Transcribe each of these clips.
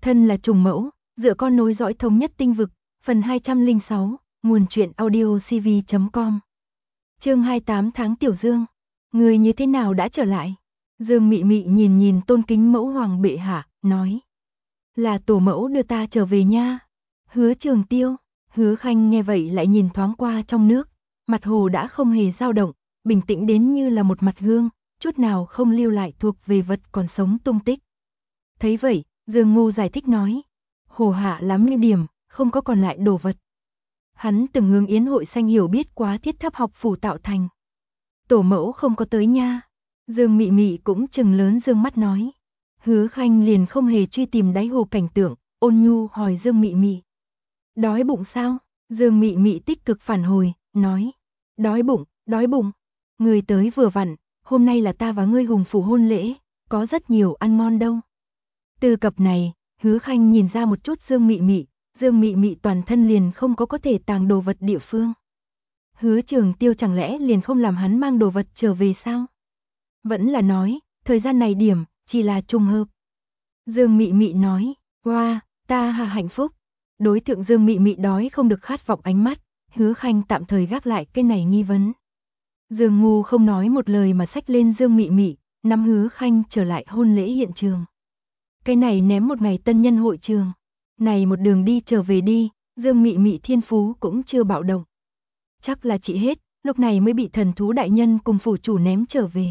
Thân là trùng mẫu, dựa con nối dõi thống nhất tinh vực, phần 206, nguồn truyện audio cv.com. Chương 28 tháng Tiểu Dương. Người như thế nào đã trở lại? Dương Mị Mị nhìn tôn kính mẫu hoàng bệ hạ, nói. Là tổ mẫu đưa ta trở về nha. Hứa Trường Tiêu, Hứa Khanh nghe vậy lại nhìn thoáng qua trong nước, mặt hồ đã không hề dao động, bình tĩnh đến như là một mặt gương, chút nào không lưu lại thuộc về vật còn sống tung tích. Thấy vậy, Dương Ngu giải thích nói, hồ hạ lắm lưu điểm, không có còn lại đồ vật. Hắn từng hướng yến hội xanh hiểu biết quá thiết tháp học phủ tạo thành. Tổ mẫu không có tới nha. Dương Mị Mị cũng trừng lớn dương mắt nói. Hứa Khanh liền không hề truy tìm đáy hồ cảnh tượng, ôn nhu hỏi Dương Mị Mị. Đói bụng sao? Dương Mị Mị tích cực phản hồi, nói. Đói bụng. Người tới vừa vặn, hôm nay là ta và ngươi hùng phủ hôn lễ, có rất nhiều ăn ngon đâu. Từ cập này, Hứa Khanh nhìn ra một chút Dương Mị Mị toàn thân liền không có thể tàng đồ vật địa phương. Hứa Trường Tiêu chẳng lẽ liền không làm hắn mang đồ vật trở về sao? Vẫn là nói, thời gian này điểm, chỉ là trùng hợp. Dương Mị Mị nói, wow, ta hạnh phúc. Đối tượng Dương Mị Mị đói không được khát vọng ánh mắt, Hứa Khanh tạm thời gác lại cái này nghi vấn. Dương Ngu không nói một lời mà xách lên Dương Mị Mị, nắm Hứa Khanh trở lại hôn lễ hiện trường. Cái này ném một ngày tân nhân hội trường. Này một đường đi trở về đi, Dương Mị Mị thiên phú cũng chưa bạo động. Chắc là chị hết, lúc này mới bị thần thú đại nhân cùng phủ chủ ném trở về.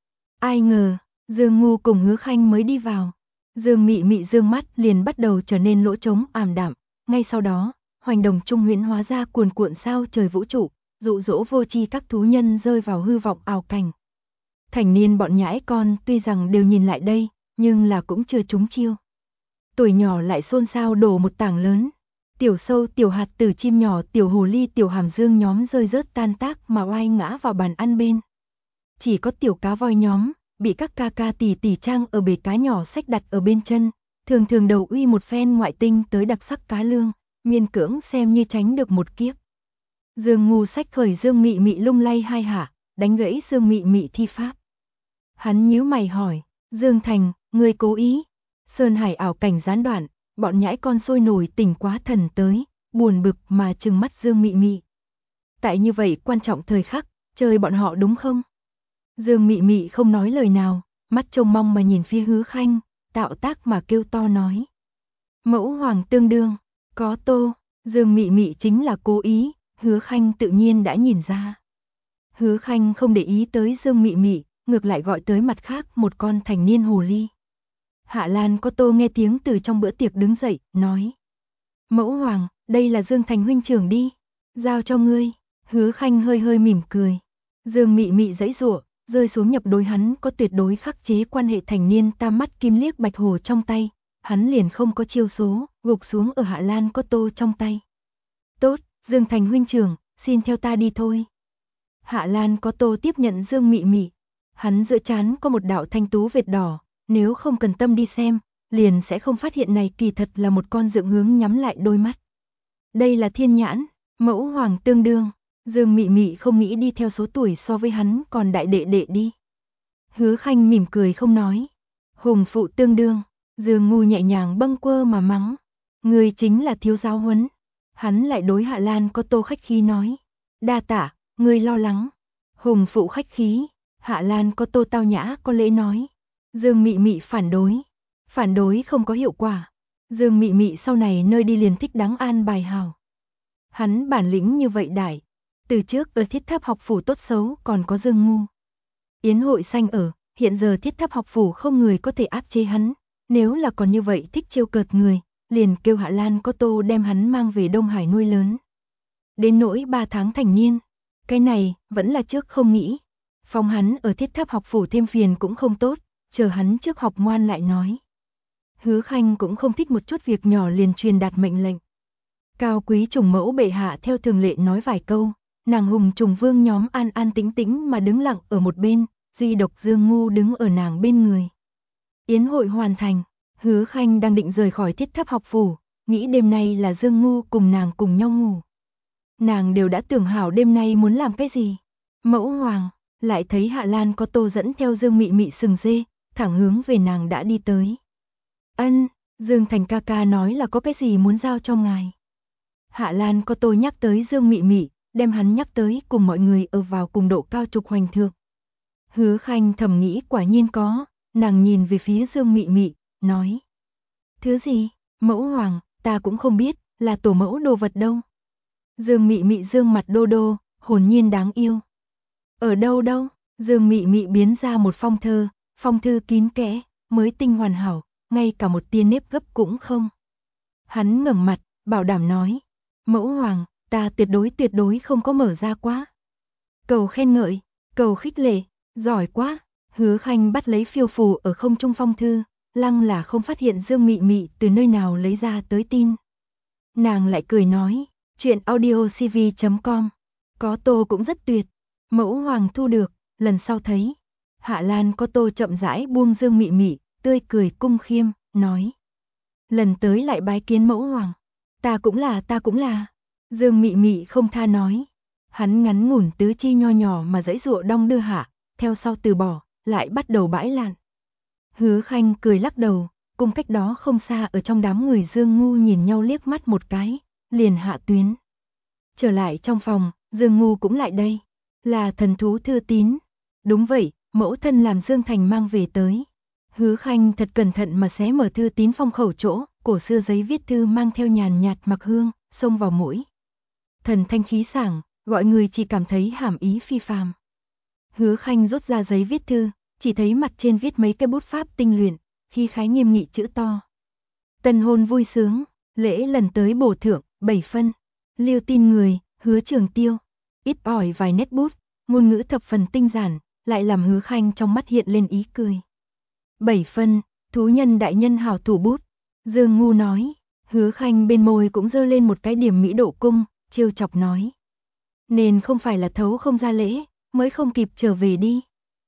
Ai ngờ, Dương Ngu cùng Hứa Khanh mới đi vào. Dương Mị Mị dương mắt liền bắt đầu trở nên lỗ trống ảm đạm. Ngay sau đó, hoành đồng trung huyễn hóa ra cuồn cuộn sao trời vũ trụ, dụ dỗ vô tri các thú nhân rơi vào hư vọng ảo cảnh. Thành niên bọn nhãi con tuy rằng đều nhìn lại đây, nhưng là cũng chưa trúng chiêu. Tuổi nhỏ lại xôn xao đổ một tảng lớn. Tiểu sâu, tiểu hạt tử chim nhỏ, tiểu hồ ly, tiểu hàm dương nhóm rơi rớt tan tác mà oai ngã vào bàn ăn bên. Chỉ có tiểu cá voi nhóm, bị các ca ca tỷ tỷ trang ở bể cá nhỏ xách đặt ở bên chân, thường thường đầu uy một phen ngoại tinh tới đặc sắc cá lương, miên cưỡng xem như tránh được một kiếp. Dương Ngu xách khởi Dương Mị Mị lung lay hai hạ, đánh gãy Dương Mị Mị thi pháp. Hắn nhíu mày hỏi, Dương Thành, ngươi cố ý. Sơn hải ảo cảnh gián đoạn, bọn nhãi con sôi nổi tỉnh quá thần tới, buồn bực mà trừng mắt Dương Mị Mị. Tại như vậy quan trọng thời khắc, chơi bọn họ đúng không? Dương Mị Mị không nói lời nào, mắt trông mong mà nhìn phía Hứa Khanh, tạo tác mà kêu to nói. Mẫu hoàng tương đương, có tô, Dương Mị Mị chính là cố ý, Hứa Khanh tự nhiên đã nhìn ra. Hứa Khanh không để ý tới Dương Mị Mị, ngược lại gọi tới mặt khác một con thành niên hồ ly. Hạ Lan có tô nghe tiếng từ trong bữa tiệc đứng dậy, nói. Mẫu hoàng, đây là Dương Thành huynh trưởng đi, giao cho ngươi. Hứa Khanh hơi mỉm cười. Dương Mị Mị giãy giụa, rơi xuống nhập đối hắn có tuyệt đối khắc chế quan hệ thành niên tam mắt kim liếc bạch hồ trong tay. Hắn liền không có chiêu số, gục xuống ở Hạ Lan có tô trong tay. Tốt, Dương Thành huynh trưởng, xin theo ta đi thôi. Hạ Lan có tô tiếp nhận Dương Mị Mị. Hắn giữa trán có một đạo thanh tú vệt đỏ. Nếu không cần tâm đi xem, liền sẽ không phát hiện này kỳ thật là một con dượng hướng nhắm lại đôi mắt. Đây là thiên nhãn, mẫu hoàng tương đương. Dương Mị Mị không nghĩ đi theo số tuổi so với hắn còn đại đệ đệ đi. Hứa Khanh mỉm cười không nói. Hùng phụ tương đương, Dương Ngu nhẹ nhàng bâng quơ mà mắng. Người chính là thiếu giáo huấn. Hắn lại đối Hạ Lan có tô khách khí nói. Đa tạ, người lo lắng. Hùng phụ khách khí, Hạ Lan có tô tao nhã có lễ nói. Dương Mị Mị phản đối không có hiệu quả. Dương Mị Mị sau này nơi đi liền thích đáng an bài hào. Hắn bản lĩnh như vậy đại, từ trước ở thiết tháp học phủ tốt xấu còn có Dương Ngu. Yến hội xanh ở, hiện giờ thiết tháp học phủ không người có thể áp chế hắn, nếu là còn như vậy thích trêu cợt người, liền kêu Hạ Lan có tô đem hắn mang về Đông Hải nuôi lớn. Đến nỗi 3 tháng thành niên, cái này vẫn là trước không nghĩ. Phong hắn ở thiết tháp học phủ thêm phiền cũng không tốt. Chờ hắn trước học ngoan lại nói. Hứa Khanh cũng không thích một chút việc nhỏ liền truyền đạt mệnh lệnh. Cao quý trùng mẫu bệ hạ theo thường lệ nói vài câu, nàng hùng trùng vương nhóm an an tĩnh tĩnh mà đứng lặng ở một bên, duy độc Dương Ngu đứng ở nàng bên người. Yến hội hoàn thành, Hứa Khanh đang định rời khỏi thiết tháp học phủ, nghĩ đêm nay là Dương Ngu cùng nàng cùng nhau ngủ. Nàng đều đã tưởng hảo đêm nay muốn làm cái gì. Mẫu hoàng, lại thấy Hạ Lan có tô dẫn theo Dương Mị Mị sừng dê, thẳng hướng về nàng đã đi tới. Ân, Dương Thành ca ca nói là có cái gì muốn giao cho ngài. Hạ Lan có tôi nhắc tới Dương Mị Mị, đem hắn nhắc tới cùng mọi người ở vào cùng độ cao trục hoành thượng. Hứa Khanh thầm nghĩ quả nhiên có, nàng nhìn về phía Dương Mị Mị, nói. Thứ gì, mẫu hoàng, ta cũng không biết, là tổ mẫu đồ vật đâu. Dương Mị Mị dương mặt đô đô, hồn nhiên đáng yêu. Ở đâu đâu, Dương Mị Mị biến ra một phong thư kín kẽ, mới tinh hoàn hảo, ngay cả một tia nếp gấp cũng không. Hắn ngẩng mặt, bảo đảm nói, mẫu hoàng, ta tuyệt đối không có mở ra quá. Cầu khen ngợi, cầu khích lệ, giỏi quá. Hứa Khanh bắt lấy phiêu phù ở không trung phong thư, lăng là không phát hiện Dương Mị Mị từ nơi nào lấy ra tới tin. Nàng lại cười nói, chuyện audiocv.com, có tô cũng rất tuyệt, mẫu hoàng thu được, lần sau thấy. Hạ Lan có tô chậm rãi buông Dương Mị Mị, tươi cười cung khiêm, nói. Lần tới lại bái kiến mẫu hoàng, ta cũng là. Dương Mị Mị không tha nói. Hắn ngắn ngủn tứ chi nho nhỏ mà dãy dụa đong đưa hạ, theo sau từ bỏ, lại bắt đầu bãi lạn. Hứa Khanh cười lắc đầu, cùng cách đó không xa ở trong đám người Dương Ngu nhìn nhau liếc mắt một cái, liền hạ tuyến. Trở lại trong phòng, Dương Ngu cũng lại đây, là thần thú thư tín. Đúng vậy, mẫu thân làm Dương Thành mang về tới. Hứa Khanh thật cẩn thận mà xé mở thư tín phong khẩu chỗ, cổ xưa giấy viết thư mang theo nhàn nhạt mặc hương, xông vào mũi. Thần thanh khí sảng, gọi người chỉ cảm thấy hàm ý phi phàm. Hứa Khanh rút ra giấy viết thư, chỉ thấy mặt trên viết mấy cái bút pháp tinh luyện, khí khái nghiêm nghị chữ to. Tân hôn vui sướng, lễ lần tới bổ thưởng, 7 phân. Liêu tin người, Hứa Trường Tiêu. Ít ỏi vài nét bút, ngôn ngữ thập phần tinh giản, lại làm Hứa Khanh trong mắt hiện lên ý cười. 7 phân, thú nhân đại nhân hảo thủ bút. Dương Ngu nói, Hứa Khanh bên môi cũng giơ lên một cái điểm mỹ độ cung, trêu chọc nói. Nên không phải là thấu không ra lễ, mới không kịp trở về đi.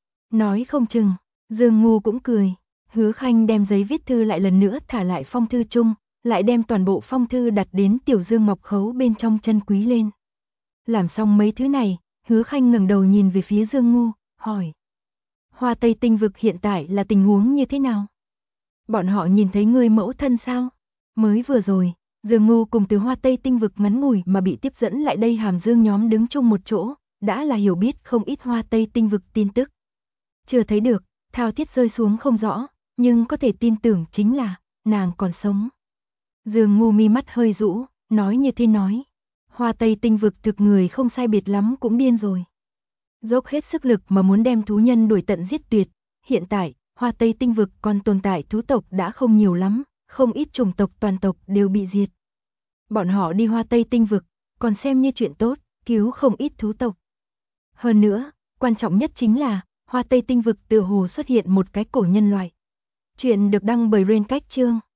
Nói không chừng, Dương Ngu cũng cười. Hứa Khanh đem giấy viết thư lại lần nữa thả lại phong thư chung, lại đem toàn bộ phong thư đặt đến tiểu dương ngọc khấu bên trong chân quý lên. Làm xong mấy thứ này, Hứa Khanh ngẩng đầu nhìn về phía Dương Ngu, hỏi. Hoa Tây tinh vực hiện tại là tình huống như thế nào? Bọn họ nhìn thấy người mẫu thân sao? Mới vừa rồi, Dương Ngu cùng từ Hoa Tây tinh vực ngắn ngủi mà bị tiếp dẫn lại đây Hàm Dương nhóm đứng chung một chỗ, đã là hiểu biết không ít Hoa Tây tinh vực tin tức. Chưa thấy được, thao thiết rơi xuống không rõ, nhưng có thể tin tưởng chính là, nàng còn sống. Dương Ngu mi mắt hơi rũ, nói như thế nói. Hoa Tây tinh vực thực người không sai biệt lắm cũng điên rồi. Dốc hết sức lực mà muốn đem thú nhân đuổi tận giết tuyệt. Hiện tại, Hoa Tây tinh vực còn tồn tại thú tộc đã không nhiều lắm, không ít chủng tộc toàn tộc đều bị diệt. Bọn họ đi Hoa Tây tinh vực, còn xem như chuyện tốt, cứu không ít thú tộc. Hơn nữa, quan trọng nhất chính là, Hoa Tây tinh vực tựa hồ xuất hiện một cái cổ nhân loại. Chuyện được đăng bởi Rain Cách Chương.